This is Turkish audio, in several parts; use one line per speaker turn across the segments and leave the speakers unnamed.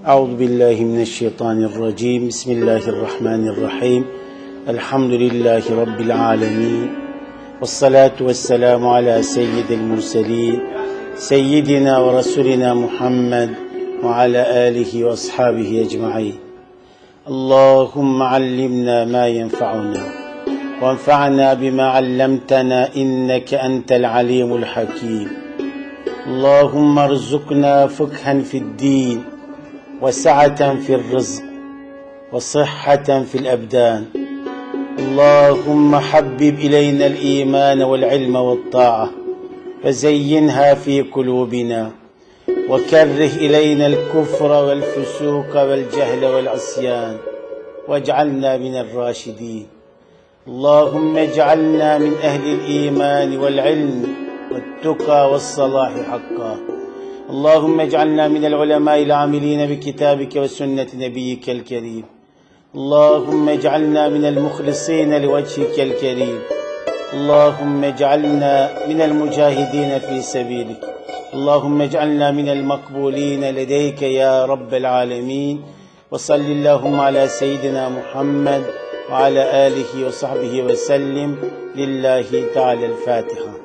Euzubillahimineşşeytanirracim. Bismillahirrahmanirrahim. Elhamdülillahi Rabbil alemin. Vessalatu vesselamu ala seyyidil murselin. Seyyidina ve Resulina Muhammed ve ala alihi ve ashabihi ecma'in. Allahümme allimna ma yenfa'una. Ve enfa'na bima allamtana inneke entel alimul hakim. Allahümme erzukna fıkhen fid-din. وسعة في الرزق وصحة في الأبدان اللهم حبب إلينا الإيمان والعلم والطاعة وزينها في قلوبنا وكره إلينا الكفر والفسوق والجهل والعصيان واجعلنا من الراشدين اللهم اجعلنا من أهل الإيمان والعلم والتقى والصلاح حقا اللهم اجعلنا من العلماء العاملين بكتابك وسنة نبيك الكريم اللهم اجعلنا من المخلصين لوجهك الكريم اللهم اجعلنا من المجاهدين في سبيلك اللهم اجعلنا من المقبولين لديك يا رب العالمين وصل اللهم على سيدنا محمد وعلى آله وصحبه وسلم لله تعالى الفاتحة.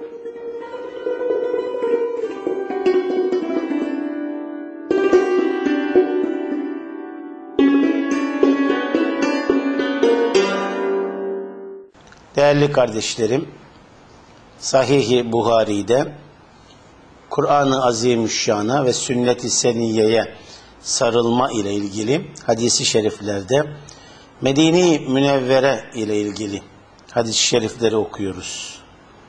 Değerli kardeşlerim, Sahih-i Buhari'de Kur'an-ı Azimüşşan'a ve Sünnet-i Seniyye'ye sarılma ile ilgili hadis-i şeriflerde Medine-i Münevvere ile ilgili hadis-i şerifleri okuyoruz.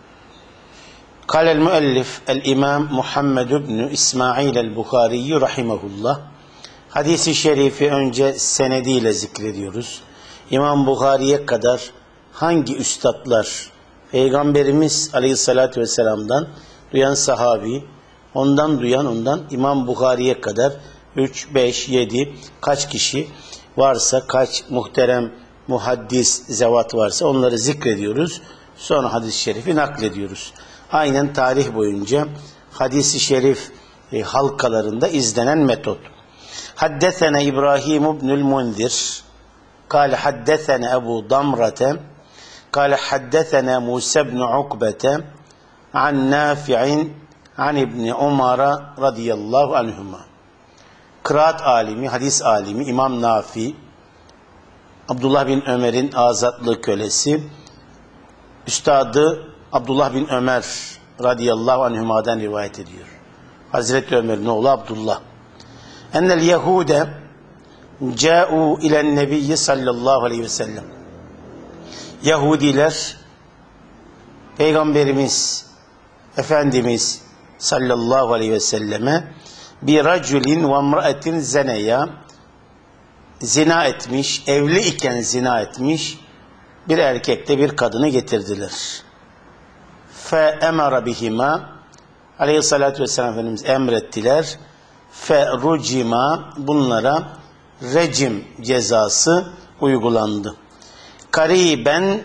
Kâlel müellif el-İmam Muhammed ibn İsmail el-Buhari rahimahullah. Hadis-i şerifi önce senediyle zikrediyoruz. İmam Buhari'ye kadar hangi üstadlar, Peygamberimiz Aleyhisselatü Vesselam'dan duyan sahabi, ondan duyan ondan İmam Buhari'ye kadar 3, 5, 7 kaç kişi varsa, kaç muhterem muhaddis zevat varsa onları zikrediyoruz. Sonra hadis-i şerifi naklediyoruz. Aynen tarih boyunca hadis-i şerif halkalarında izlenen metot. Haddesene İbrahim ibnül Munzir kâle haddesene Ebu Damrate قال حدثنا موسى بن عقبة عن نافع عن ابن عمر رضي الله عنهما. Kıraat alimi, hadis alimi İmam Nafi, Abdullah bin Ömer'in azatlı kölesi, üstadı Abdullah bin Ömer radıyallahu anhuma'dan rivayet ediyor. Hazreti Ömer'in oğlu Abdullah. Ennel Yehude câ'û ilen nebiyyi sallallahu aleyhi ve sellem. Yahudiler Peygamberimiz Efendimiz sallallahu aleyhi ve selleme bir raculin ve emra'etin zeneya, zina etmiş, evli iken zina etmiş bir erkekle bir kadını getirdiler. Fe emara bihima, aleyhissalatü vesselam Efendimiz emrettiler. Fe rucima, bunlara rejim cezası uygulandı. Kariben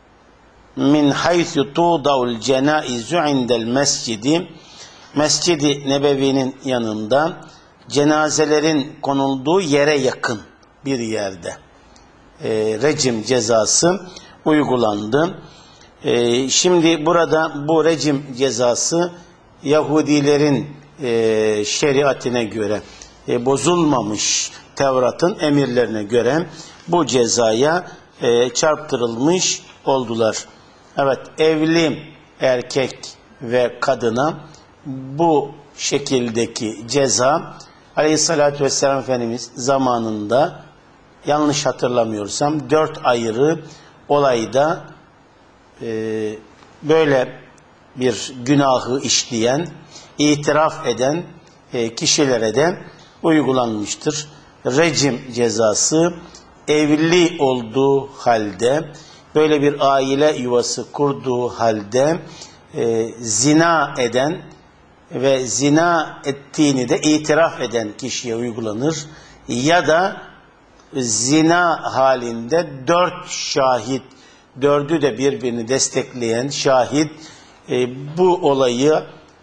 min haythu tuda'ul cenaizu indel mescidi, Mescid-i Nebevi'nin yanında cenazelerin konulduğu yere yakın bir yerde rejim cezası uygulandı. Şimdi burada bu rejim cezası Yahudilerin şeriatine göre bozulmamış, Tevrat'ın emirlerine göre bu cezaya çarptırılmış oldular. Evet, evli erkek ve kadına bu şekildeki ceza Aleyhisselatü Vesselam Efendimiz zamanında, yanlış hatırlamıyorsam 4 ayrı olayda böyle bir günahı işleyen, itiraf eden kişilere de uygulanmıştır. Rejim cezası evli olduğu halde, böyle bir aile yuvası kurduğu halde zina eden ve zina ettiğini de itiraf eden kişiye uygulanır. Ya da zina halinde 4 şahit, 4'ü de birbirini destekleyen şahit bu olayı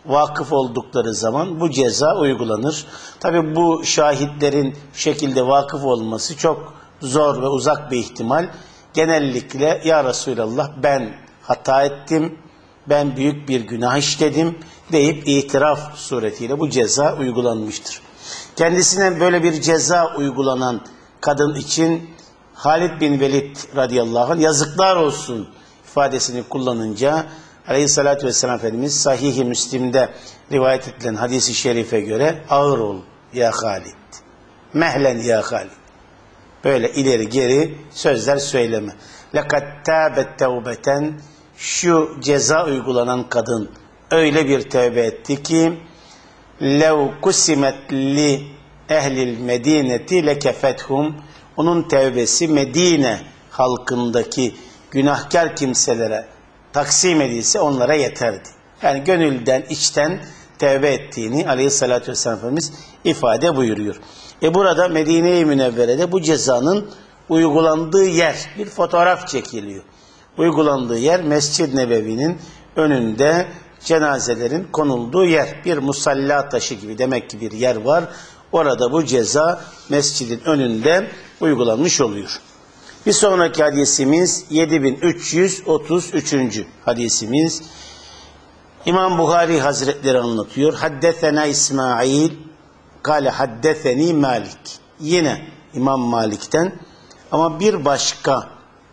vakıf oldukları zaman bu ceza uygulanır. Tabi bu şahitlerin şekilde vakıf olması çok zor ve uzak bir ihtimal. Genellikle ya Resulallah ben hata ettim, ben büyük bir günah işledim deyip itiraf suretiyle bu ceza uygulanmıştır. Kendisine böyle bir ceza uygulanan kadın için Halid bin Velid radıyallahu anh yazıklar olsun ifadesini kullanınca Aleyhissalatü vesselam Efendimiz Sahih-i Müslim'de rivayet edilen hadisi şerife göre ağır ol ya Halid, mehlen ya Halid. Böyle ileri geri sözler söyleme. لَقَدْ تَابَتْ تَوْبَةً Şu ceza uygulanan kadın öyle bir tövbe etti ki لَوْ قُسِمَتْ لِأَهْلِ الْمَد۪ينَةِ لَكَفَتْهُمْ Onun tövbesi Medine halkındaki günahkar kimselere taksim edilse onlara yeterdi. Yani gönülden, içten tövbe ettiğini Aleyhisselatü Vesselam Efendimiz ifade buyuruyor. Burada Medine-i Münevvere'de bu cezanın uygulandığı yer, bir fotoğraf çekiliyor. Uygulandığı yer Mescid-i Nebevi'nin önünde cenazelerin konulduğu yer. Bir musalla taşı gibi demek ki bir yer var. Orada bu ceza mescidin önünde uygulanmış oluyor. Bir sonraki hadisimiz 7333. hadisimiz. İmam Buhari Hazretleri anlatıyor. Haddethena İsmail kâle haddetheni Malik. Yine İmam Malik'ten ama bir başka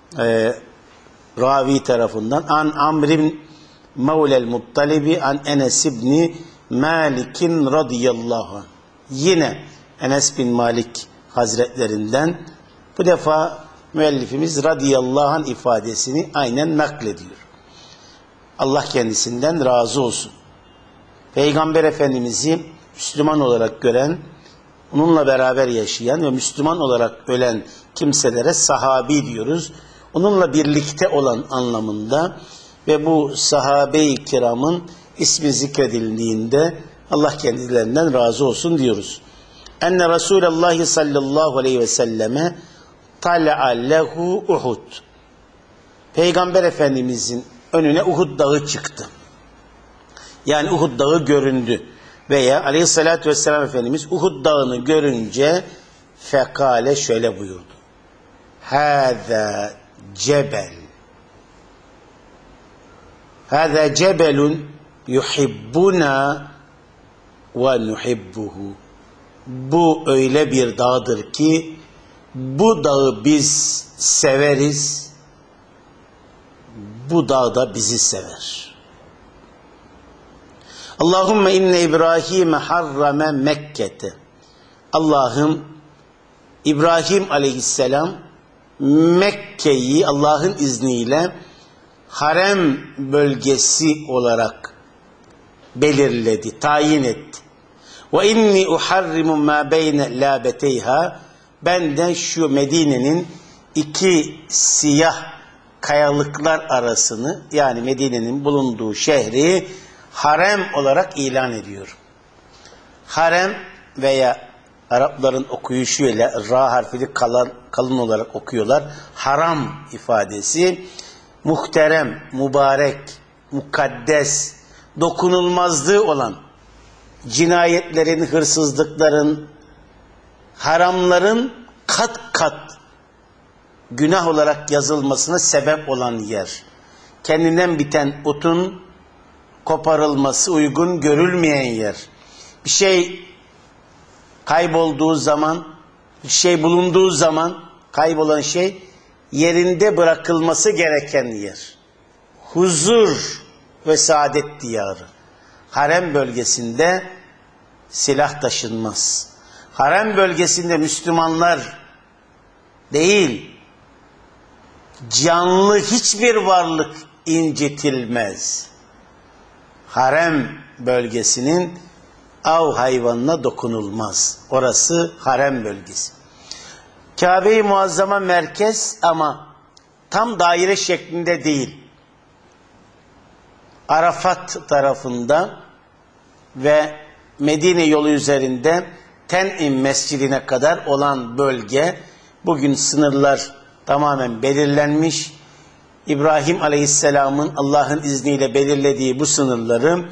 ravi tarafından an Amr Mevlel Muttalibi an Enes ibni Malik'in radıyallahu anh. Yine Enes bin Malik Hazretlerinden bu defa müellifimiz radıyallahu anh ifadesini aynen naklediyor. Allah kendisinden razı olsun. Peygamber Efendimiz'i Müslüman olarak gören, onunla beraber yaşayan ve Müslüman olarak ölen kimselere sahabi diyoruz. Onunla birlikte olan anlamında ve bu sahabe-i kiramın ismi zikredildiğinde Allah kendilerinden razı olsun diyoruz. Enne Resulallah sallallahu aleyhi ve selleme tal'a lehu Uhud. Peygamber Efendimizin önüne Uhud dağı çıktı. Yani Uhud dağı göründü. Veya Aleyhisselatü Vesselam Efendimiz Uhud dağını görünce fekale şöyle buyurdu. Hâzâ cebel. Hâzâ cebelun yuhibbuna ve nuhibbuhu. Bu öyle bir dağdır ki bu dağı biz severiz. Bu dağ da bizi sever. Allahümme inne İbrahim'e harrame Mekke'te. Allah'ım İbrahim aleyhisselam Mekke'yi Allah'ın izniyle harem bölgesi olarak belirledi, tayin etti. Ve inni uharrimu ma beyne labeteyha. Ben de şu Medine'nin iki siyah kayalıklar arasını, yani Medine'nin bulunduğu şehri harem olarak ilan ediyorum. Harem veya Arapların okuyuşuyla ra harfini kalın olarak okuyorlar. Haram ifadesi muhterem, mübarek, mukaddes, dokunulmazlığı olan, cinayetlerin, hırsızlıkların, haramların kat kat günah olarak yazılmasına sebep olan yer. Kendinden biten otun koparılması uygun görülmeyen yer. Bir şey kaybolduğu zaman, bir şey bulunduğu zaman kaybolan şey yerinde bırakılması gereken yer. Huzur ve saadet diyarı. Harem bölgesinde silah taşınmaz. Harem bölgesinde Müslümanlar değil, canlı hiçbir varlık incitilmez. Harem bölgesinin av hayvanına dokunulmaz. Orası harem bölgesi. Kabe-i Muazzama merkez ama tam daire şeklinde değil. Arafat tarafında ve Medine yolu üzerinde Ten'im mescidine kadar olan bölge, bugün sınırlar tamamen belirlenmiş. İbrahim Aleyhisselam'ın Allah'ın izniyle belirlediği bu sınırları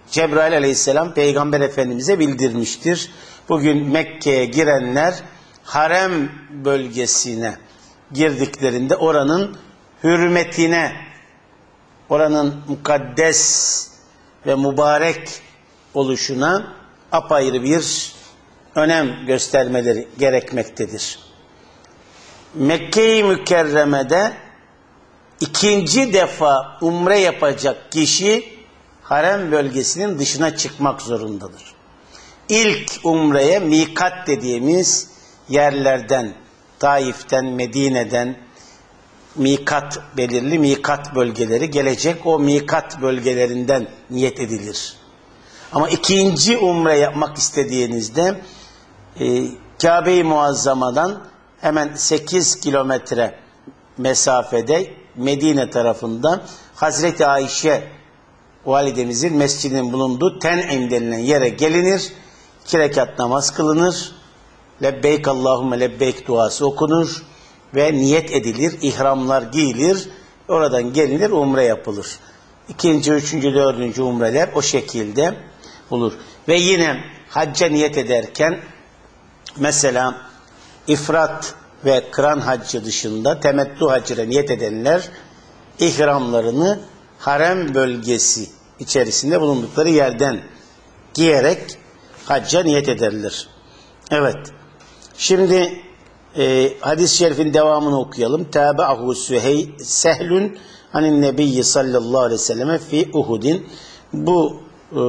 Cebrail aleyhisselam Peygamber Efendimiz'e bildirmiştir. Bugün Mekke'ye girenler harem bölgesine girdiklerinde oranın hürmetine, oranın mukaddes ve mübarek oluşuna apayrı bir önem göstermeleri gerekmektedir. Mekke-i Mükerreme'de ikinci defa umre yapacak kişi harem bölgesinin dışına çıkmak zorundadır. İlk umreye mikat dediğimiz yerlerden, Taif'ten, Medine'den mikat, belirli mikat bölgeleri gelecek, o mikat bölgelerinden niyet edilir. Ama ikinci umre yapmak istediğinizde Kabe-i Muazzama'dan hemen 8 kilometre mesafede Medine tarafında Hazreti Ayşe validemizin mescidinin bulunduğu Ten'im denilen yere gelinir. 2 rekat namaz kılınır. Lebbeyk Allahümme lebbeyk duası okunur ve niyet edilir. İhramlar giyilir. Oradan gelinir, umre yapılır. 2., 3., 4. umreler o şekilde olur. Ve yine hacca niyet ederken mesela ifrat ve kıran haccı dışında temettü haccına niyet edenler ihramlarını harem bölgesi içerisinde bulundukları yerden giyerek hacca niyet ederler. Evet. Şimdi hadis-i şerifin devamını okuyalım. Tâbe'ahu Sehlun anin nebiyyi sallallahu aleyhi ve selleme fi Uhudin. Bu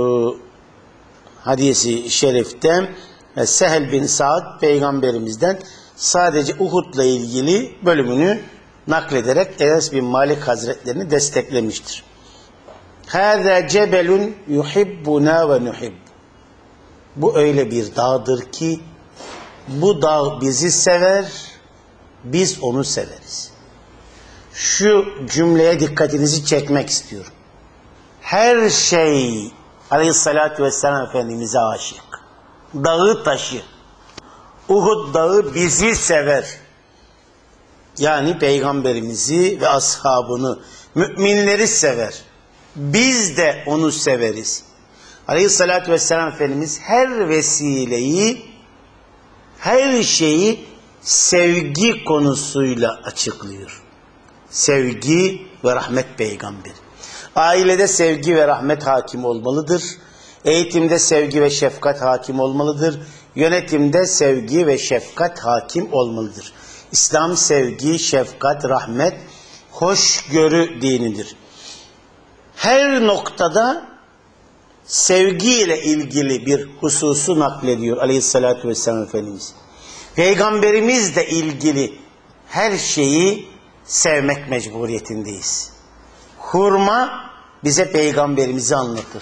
hadisi şerifte Sehl bin Sa'd peygamberimizden sadece Uhud'la ilgili bölümünü naklederek Enes bin Malik Hazretlerini desteklemiştir. Hâzâ cebelun yuhibbuna ve nuhibb. Bu öyle bir dağdır ki bu dağ bizi sever, biz onu severiz. Şu cümleye dikkatinizi çekmek istiyorum. Her şey Aleyhisselatü Vesselam Efendimiz'e aşık. Dağı taşı. Uhud dağı bizi sever. Yani peygamberimizi ve ashabını, müminleri sever. Biz de onu severiz. Aleyhisselatü Vesselam Efendimiz her vesileyi, her şeyi sevgi konusuyla açıklıyor. Sevgi ve rahmet peygamberi. Ailede sevgi ve rahmet hakim olmalıdır. Eğitimde sevgi ve şefkat hakim olmalıdır. Yönetimde sevgi ve şefkat hakim olmalıdır. İslam sevgi, şefkat, rahmet, hoşgörü dinidir. Her noktada sevgiyle ilgili bir hususu naklediyor Aleyhisselatü Vesselam Efendimiz. Peygamberimizle ilgili her şeyi sevmek mecburiyetindeyiz. Hurma bize peygamberimizi anlatır.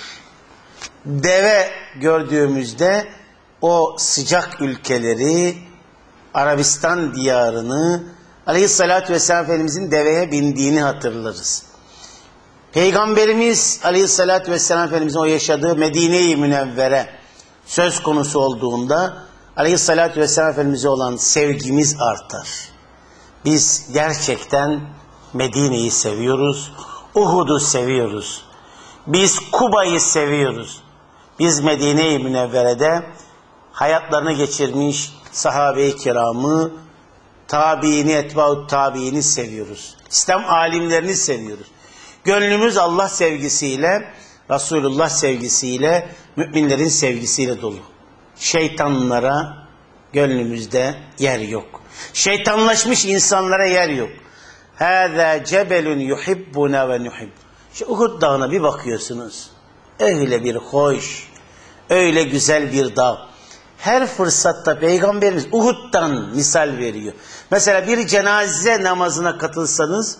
Deve gördüğümüzde o sıcak ülkeleri, Arabistan diyarını, Aleyhisselatü Vesselam Efendimizin deveye bindiğini hatırlarız. Peygamberimiz Aleyhisselatü Vesselam Efendimizin o yaşadığı Medine-i Münevvere söz konusu olduğunda Aleyhisselatü Vesselam Efendimiz'e olan sevgimiz artar. Biz gerçekten Medine'yi seviyoruz, Uhud'u seviyoruz. Biz Kuba'yı seviyoruz. Biz Medine-i Münevvere'de hayatlarını geçirmiş sahabe-i kiramı, tabiini, etbaut tabiini seviyoruz. İslam alimlerini seviyoruz. Gönlümüz Allah sevgisiyle, Resulullah sevgisiyle, müminlerin sevgisiyle dolu. Şeytanlara gönlümüzde yer yok. Şeytanlaşmış insanlara yer yok. Hâzâ cebelun yuhibbuna ve nuhibb. Şu Uhud dağına bir bakıyorsunuz. Öyle bir hoş, öyle güzel bir dağ. Her fırsatta Peygamberimiz Uhud'dan misal veriyor. Mesela bir cenaze namazına katılsanız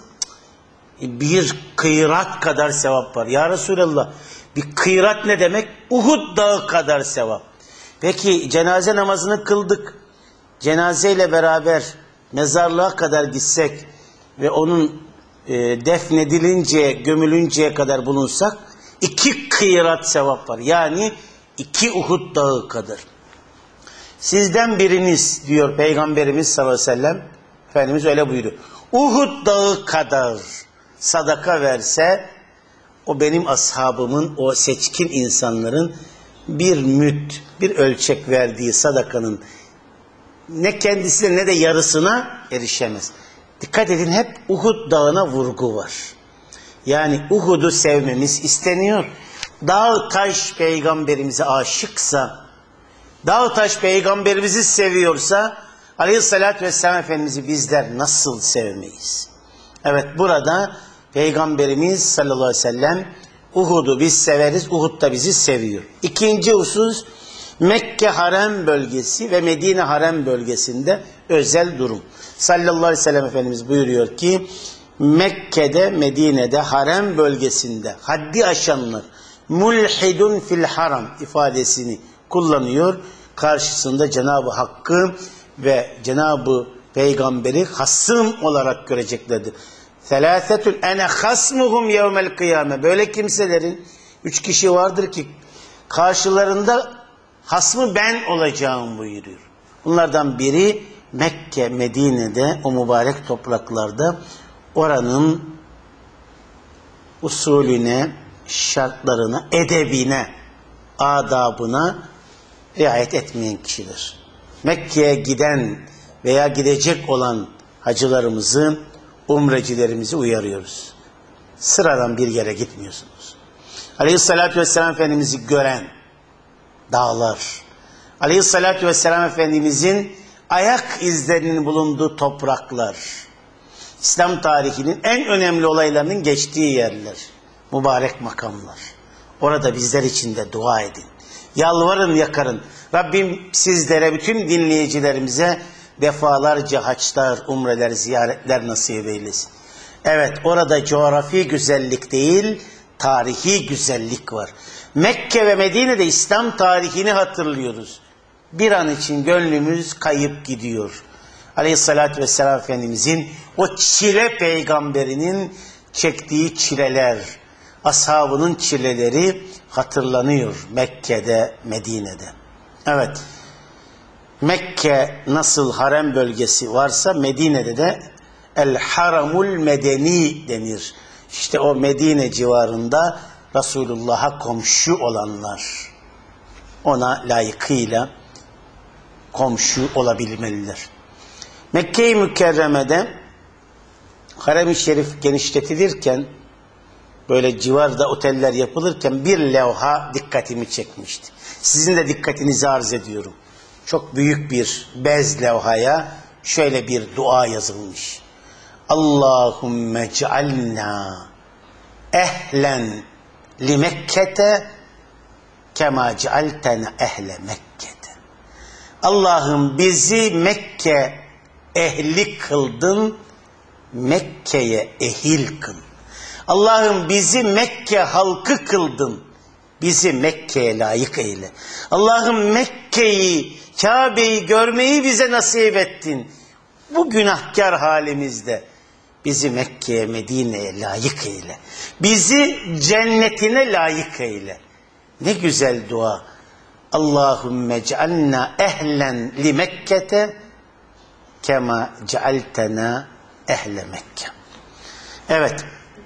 bir kıyrat kadar sevap var. Ya Resulallah, bir kıyrat ne demek? Uhud dağı kadar sevap. Peki cenaze namazını kıldık. Cenazeyle beraber mezarlığa kadar gitsek ve onun defnedilinceye, gömülünceye kadar bulunsak 2 kıyrat sevap var. Yani 2 Uhud dağı kadar. Sizden biriniz diyor Peygamberimiz sallallahu aleyhi ve sellem, Efendimiz öyle buyuruyor. Uhud dağı kadar sadaka verse o benim ashabımın, o seçkin insanların bir müt, bir ölçek verdiği sadakanın ne kendisine ne de yarısına erişemez. Dikkat edin, hep Uhud dağına vurgu var. Yani Uhud'u sevmemiz isteniyor. Dağ taş peygamberimize aşıksa, dağ taş peygamberimizi seviyorsa Aleyhisselatü Vesselam Efendimiz'i bizler nasıl sevmeyiz? Evet, burada Peygamberimiz sallallahu aleyhi ve sellem Uhud'u biz severiz, Uhud da bizi seviyor. İkinci husus, Mekke harem bölgesi ve Medine harem bölgesinde özel durum. Sallallahu aleyhi ve sellem Efendimiz buyuruyor ki Mekke'de, Medine'de, harem bölgesinde haddi aşanlar mulhidun fil haram ifadesini kullanıyor. Karşısında Cenab-ı Hakk'ı ve Cenab-ı Peygamberi hasım olarak göreceklerdir. Selâsetun ene hasmuhum yevmel kıyame. Böyle kimselerin 3 kişi vardır ki karşılarında hasmı ben olacağım buyuruyor. Bunlardan biri Mekke, Medine'de, o mübarek topraklarda oranın usulüne, şartlarına, edebine, adabına riayet etmeyen kişidir. Mekke'ye giden veya gidecek olan hacılarımızı, umrecilerimizi uyarıyoruz. Sıradan bir yere gitmiyorsunuz. Aleyhissalatü vesselam Efendimiz'i gören dağlar, Aleyhissalatü vesselam Efendimiz'in ayak izlerinin bulunduğu topraklar, İslam tarihinin en önemli olaylarının geçtiği yerler, mübarek makamlar. Orada bizler için de dua edin. Yalvarın, yakarın. Rabbim sizlere, bütün dinleyicilerimize defalarca haçlar, umreler, ziyaretler nasip eylesin. Evet, orada coğrafi güzellik değil, tarihi güzellik var. Mekke ve Medine'de İslam tarihini hatırlıyoruz. Bir an için gönlümüz kayıp gidiyor. Aleyhissalatü vesselam Efendimizin o çile peygamberinin çektiği çileler, ashabının çileleri hatırlanıyor Mekke'de, Medine'de. Evet, Mekke nasıl harem bölgesi varsa Medine'de de El Haramul Medeni denir. İşte o Medine civarında Resulullah'a komşu olanlar, ona layıkıyla komşu olabilmeliler. Mekke-i Mükerreme'de Harem-i Şerif genişletilirken, böyle civarda oteller yapılırken bir levha dikkatimi çekmişti. Sizin de dikkatinizi arz ediyorum. Çok büyük bir bez levhaya şöyle bir dua yazılmış. Allahümme cealna ehlen li Mekke'te kema cealtena ehle Mekke'te. Allah'ım bizi Mekke ehli kıldın, Mekke'ye ehil kıl. Allah'ım bizi Mekke halkı kıldın, bizi Mekke'ye layık eyle. Allah'ım Mekke'yi, Kabe'yi görmeyi bize nasip ettin. Bu günahkar halimizde bizi Mekke'ye, Medine'ye layık eyle. Bizi cennetine layık eyle. Ne güzel dua. Allahümme cealna ehlen li Mekke'te kema cealtena ehle Mekke. Evet.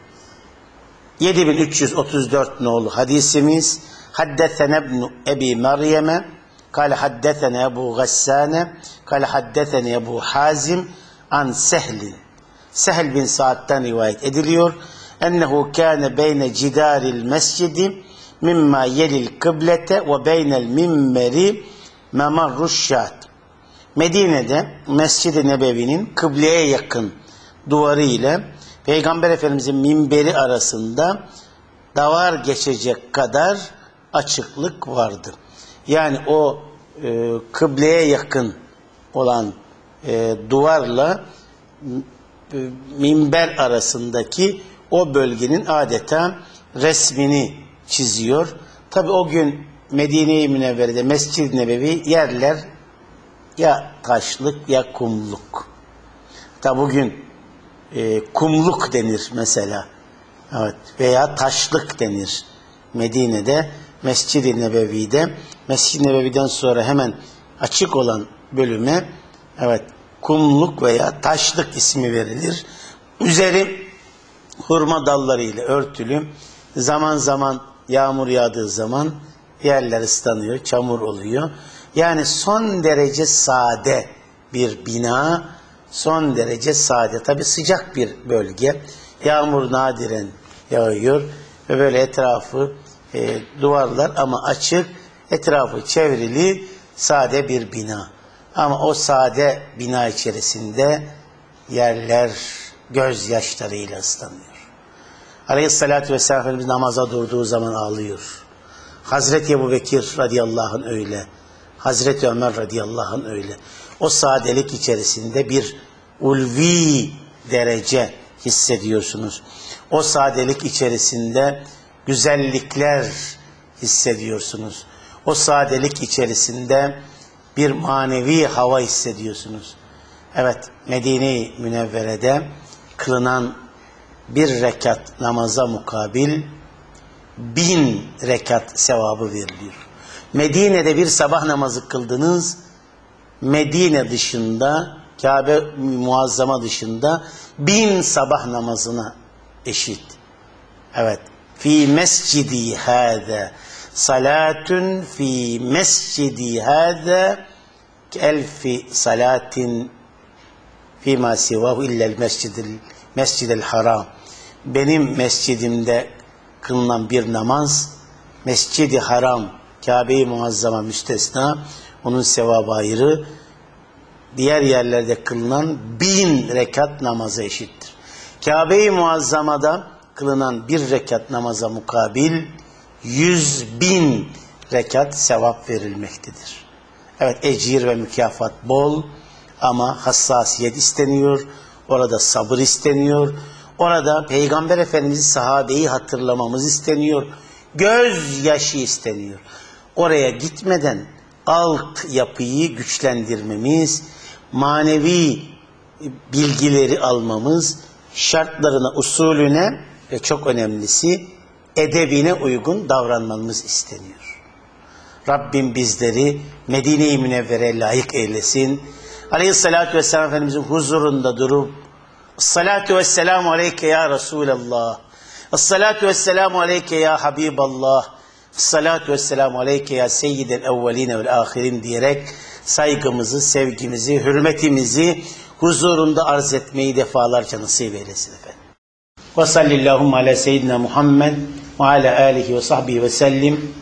7334 nolu hadisimiz. Haddesene ibn Ebi Meryem'e kâle haddesene Ebu Gassâne kâle haddesene Ebu Hazim an Sehlin. Sehl bin Sa'd'dan rivayet ediliyor. Ennehu kâne beyne cidaril mescidi mimma yelil kıblete ve beynel mimberi memarruşşat. Medine'de Mescid-i Nebevi'nin kıbleye yakın duvarı ile Peygamber Efendimizin minberi arasında davar geçecek kadar açıklık vardı. Yani o kıbleye yakın olan duvarla minber arasındaki o bölgenin adeta resmini çiziyor. Tabi o gün Medine-i Münevvere'de Mescid-i Nebevi yerler ya taşlık ya kumluk. Tabi bugün kumluk denir mesela. Evet, veya taşlık denir. Medine'de Mescid-i Nebevi'de, Mescid-i Nebevi'den sonra hemen açık olan bölüme evet kumluk veya taşlık ismi verilir. Üzeri hurma dallarıyla örtülü Zaman zaman yağmur yağdığı zaman yerler ıslanıyor, çamur oluyor. Yani son derece sade bir bina, son derece sade. Tabii sıcak bir bölge. Yağmur nadiren yağıyor ve böyle etrafı duvarlar ama açık, etrafı çevrili sade bir bina. Ama o sade bina içerisinde yerler gözyaşlarıyla ıslanıyor. Aleyhissalatü vesselam Efendimiz namaza durduğu zaman ağlıyor. Hazreti Ebubekir radıyallahu anh öyle. Hazreti Ömer radıyallahu anh öyle. O sadelik içerisinde bir ulvi derece hissediyorsunuz. O sadelik içerisinde güzellikler hissediyorsunuz. O sadelik içerisinde bir manevi hava hissediyorsunuz. Evet, Medine-i Münevvere'de kılınan bir rekat namaza mukabil 1000 rekat sevabı veriliyor. Medine'de bir sabah namazı kıldınız, Medine dışında, Kabe muazzama dışında 1000 sabah namazına eşit. Evet. Fi mescidi hâze salatun fi mescidi hâze elfi salatin fîmâ sivahu illel mescidel haram. Benim mescidimde kılınan bir namaz, Mescid-i Haram, Kabe-i Muazzama müstesna, onun sevabı ayrı, diğer yerlerde kılınan 1000 rekat namaza eşittir. Kabe-i Muazzama'da kılınan bir rekat namaza mukabil 100.000 rekat sevap verilmektedir. Evet, ecir ve mükafat bol ama hassasiyet isteniyor, orada sabır isteniyor, orada Peygamber Efendimiz sahabeyi hatırlamamız isteniyor, gözyaşı isteniyor. Oraya gitmeden alt yapıyı güçlendirmemiz, manevi bilgileri almamız, şartlarına, usulüne ve çok önemlisi edebine uygun davranmamız isteniyor. Rabbim bizleri Medine-i Münevvere'ye layık eylesin. Aleyhissalatü vesselam Efendimizin huzurunda durup Esselatu vesselamu aleyke ya Resulallah, Esselatu vesselamu aleyke ya Habiballah, Esselatu vesselamu aleyke ya Seyyidel evveline vel ahirin diyerek saygımızı, sevgimizi, hürmetimizi huzurunda arz etmeyi defalarca nasip eylesin efendim. Ve sallillahumma ala seyyidina Muhammed ve ala alihi ve sahbihi ve sellim.